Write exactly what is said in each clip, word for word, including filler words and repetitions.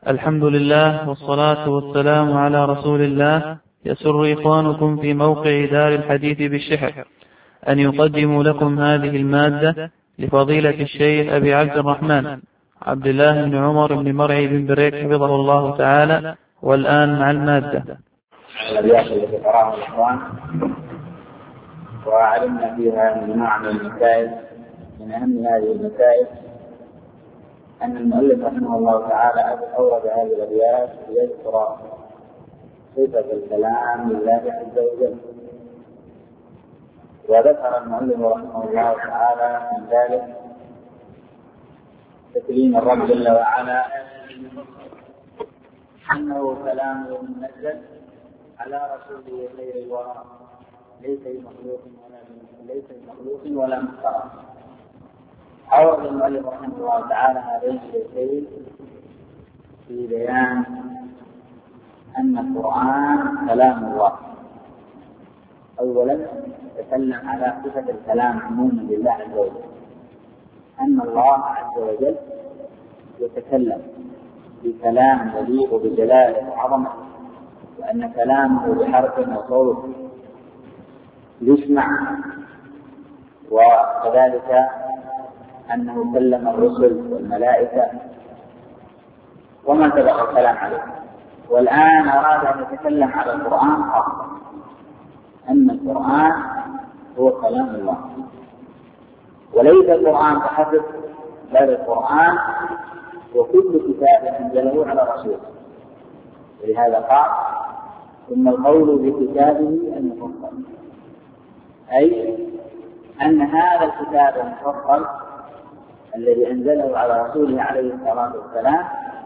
الحمد لله والصلاة والسلام على رسول الله. يسر إخوانكم في موقع دار الحديث بالشحر أن يقدموا لكم هذه المادة لفضيلة الشيخ أبي عبد الرحمن عبد الله بن عمر بن مرعي بن بريك حفظه الله تعالى. والآن مع المادة. الأبيات التي قرأها الإخوان وعلمنا فيها مجموعة من المسائل. من أهم هذه المسائل أن المؤلف رحمه الله تعالى أورد هذه الأبيات ليذكر صفة الكلام لله عز وجل، وذكر المؤلف رحمه الله تعالى من ذلك تكريم الرب جل وعلا أنه كلام منزل على رسوله خير الورى ليس بمخلوق ولا ليس بمخلوق ولا مخترع. أورد المؤلف رحمه الله تعالى هذين الشيئين في بيان أن القرآن كلام الله. أولا تكلم على صفة الكلام عموما لله عز وجل، أن الله عز وجل يتكلم بكلام يليق بجلاله وعظمته، وأن كلامه بحرف وصوت يسمع، وكذلك أنه كلم الرسل والملائكة وما سبق الكلام عليه. والآن أراد أن يتكلم على القرآن خاصة، أن القرآن هو كلام الله، وليس القرآن فحسب، بل القرآن وكل كتاب أنزله على رسوله. ولهذا قال ثم القول بكتابه المفصل، أي أن هذا الكتاب المفصل الذي أنزله على رسوله عليه الصلاة والسلام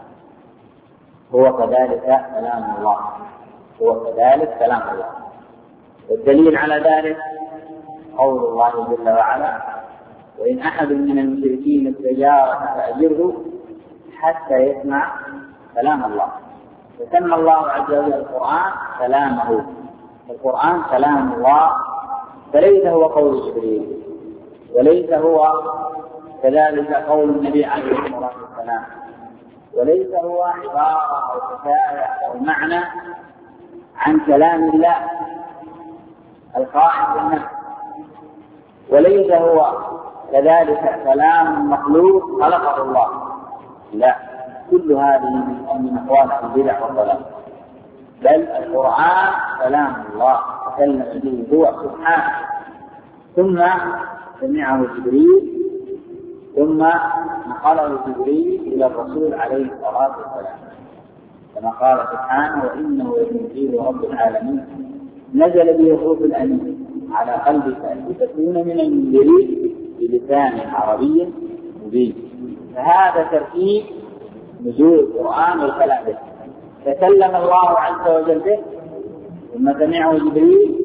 هو كذلك كلام الله، هو كذلك كلام الله. والدليل على ذلك قول الله جل وعلا وإن أحد من المشركين استجارك فأجره حتى يسمع كلام الله. فسمى الله عز وجل القرآن كلامه، القرآن كلام الله، فليس هو قول جبريل، وليس هو كذلك قول النبي عليه الصلاة والسلام، وليس هو عبارة أو حكاية أو معنى عن كلام الله القائم بالنفس، وليس هو كذلك كلام مخلوق خلقه الله، لا، كل هذه من أقوال البدع والضلال. بل القرآن كلام الله تكلم به هو سبحانه، ثم سمعه جبريل، ثم نقله جبريل إلى الرسول عليه الصلاة والسلام، كما قال سبحانه وإنه لتنزيل رب العالمين نزل به الروح الأمين على قلبك لتكون من المنذرين بلسان عربي مبين. فهذا ترتيب نزول القرآن والكلام به، تكلم الله عز وجل به، ثم سمعه جبريل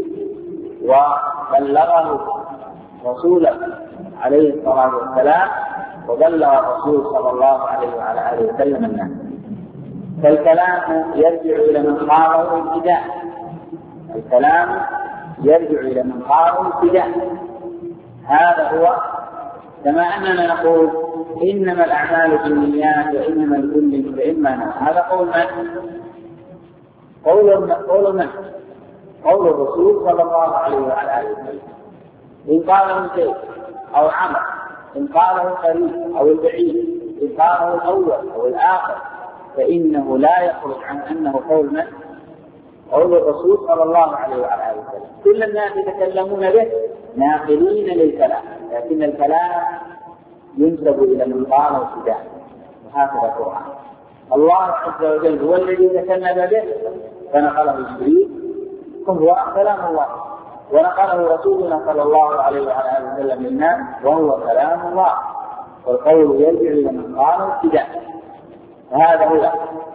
وبلغه رسوله عليه الصلاة والسلام، وبلغ الرسول صلى الله عليه وعلى آله وسلم الناس. فالكلام يرجع إلى من قاله ابتداء، الكلام يرجع إلى من قاله ابتداء. هذا هو، كما أننا نقول إنما الأعمال بالنيات وإنما لكل امرئ ما نوى. هذا قول من؟ قول قول من؟ قول الرسول صلى الله عليه وعلى آله وسلم. إن قاله شيء أو عمل، إن قاله قريب أو البعيد، إن قاله الأول أو الآخر، فإنه لا يخرج عن أنه قول من؟ قول الرسول صلى الله عليه وعلى آله وسلم. كل الناس يتكلمون به ناقلين للكلام، لكن الكلام ينسب إلى من قاله ابتداء، وهكذا القرآن. الله عز وجل هو الذي تكلم به فنقله جبريل وهو كلام الله، ونقله رسولنا صلى الله عليه وعلى آله وسلم للناس وهو كلام الله، والقول يرجع إلى من قاله ابتداء، وهذا هو.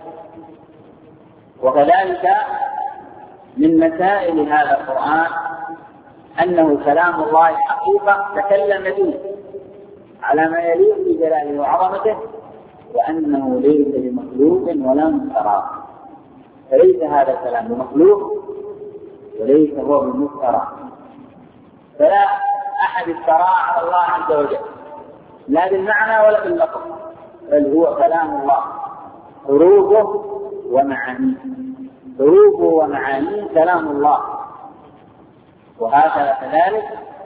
وكذلك من مسائل هذا القرآن أنه كلام الله حقيقة تكلم به على ما يليق بجلاله وعظمته، وأنه ليس بمخلوق ولا مفترى. فليس هذا الكلام بمخلوق وليس هو بمفترى، فلا أحد افترى على الله عز وجل لا بالمعنى ولا باللفظ، بل هو كلام الله. حروفه ومعانيه، حروفه ومعانيه كلام الله، وهكذا كذلك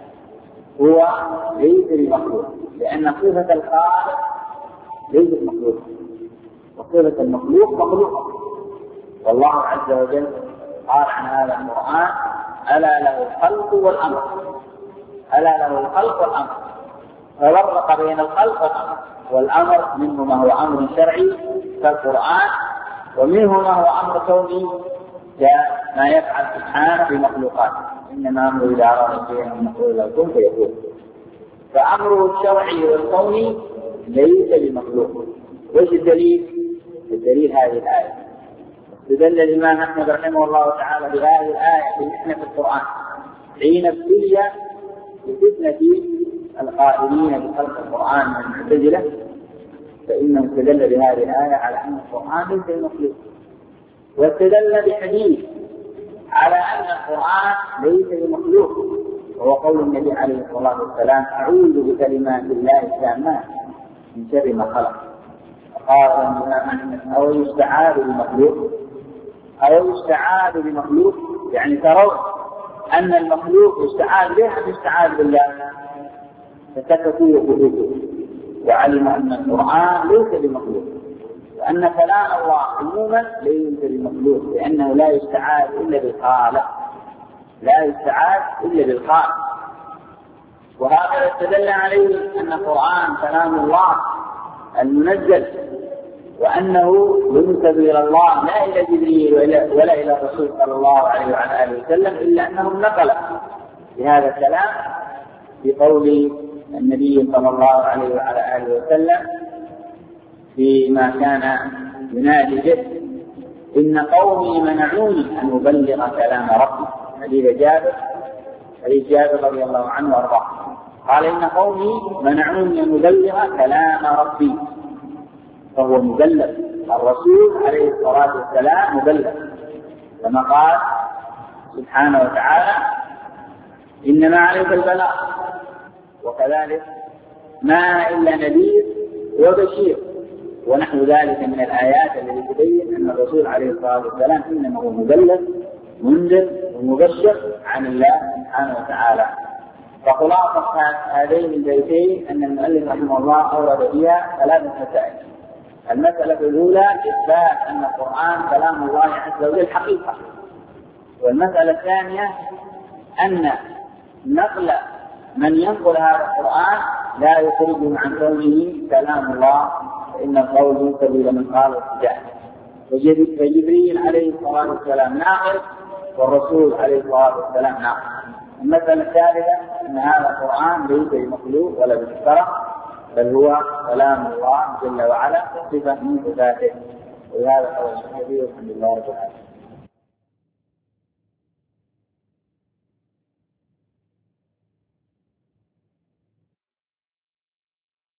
هو ليس بمخلوق، لأن صفة الخالق ليست مخلوقة، وصفة المخلوق مخلوقة. والله عز وجل قال عن هذا القرآن: ألا له الخلق والأمر، ألا له الخلق والأمر، ففرق بين الخلق والأمر، والأمر منه ما هو أمر شرعي كالقرآن، ومنه ما هو أمر كوني كما يفعل سبحانه في مخلوقاته، إنما أمره إذا أراد شيئا أن يقول له كن فيكون. فأمره الشرعي والكوني ليس بمخلوق. وش الدليل؟ الدليل هذه الآية. استدل الإمام أحمد رحمه الله تعالى بهذه الآية في محنة القرآن حين ابتلي بفتنة القائلين بخلق القرآن من المعتزلة، فإنه استدل بهذه الآية على أن القرآن ليس بمخلوق، واستدل بحديث على أن القرآن ليس بمخلوق، وهو قول النبي عليه الصلاة والسلام: أعوذ بكلمات الله التامات من شر ما خلق. قال أو يستعاذ بمخلوق، أو يستعاذ بمخلوق، يعني ترون أن المخلوق يستعاذ به أم يستعاذ بالله؟ فسكتوا وقلوبهم وعلم أن القرآن ليس بمخلوق، وأن كلام الله عموما ليس بمخلوق، لأنه لا يستعاذ إلا بالخالق، لا يستعاذ إلا بالخالق. وهذا استدل عليه أن القرآن كلام الله المنزل، وأنه ينسب إلى الله لا إلى جبريل ولا إلى الرسول صلى الله عليه وعلى آله وسلم، إلا أنهم نقل بهذا الكلام بقول النبي صلى الله عليه وعلى آله وسلم فيما كان ينادي به: إن قومي منعوني أن أبلغ كلام ربي. حديث جابر حديث جابر رضي الله عنه وارضاه، قال: إن قومي منعوني أن أبلغ كلام ربي، فهو مبلغ. الرسول عليه الصلاة والسلام مبلغ، كما قال سبحانه وتعالى: إنما عليك البلاغ. وكذلك ما إلا نذير وبشير، ونحو ذلك من الآيات التي تبين أن الرسول عليه الصلاة والسلام إنما هو مبلغ منذر ومبشر عن الله سبحانه وتعالى. فخلاصة هذين البيتين أن المؤلف رحمه الله أورد فيها ثلاث مسائل. المسألة الأولى إثبات أن القرآن كلام الله عز وجل حقيقة، والمسألة الثانية أن نقل من ينقل هذا القرآن لا يخرجه عن كونه كلام الله، فإن القول ينسب إلى من قال الحجاج، فجبريل عليه الصلاة والسلام ناقل، والرسول عليه الصلاة والسلام ناقل. المسألة الثالثة أن هذا القرآن ليس بمخلوق ولا بمخترع، بل هو كلام الله جل وعلا صفة من صفاته. وهذا هو الشيء الذي الحمد لله رب العالمين.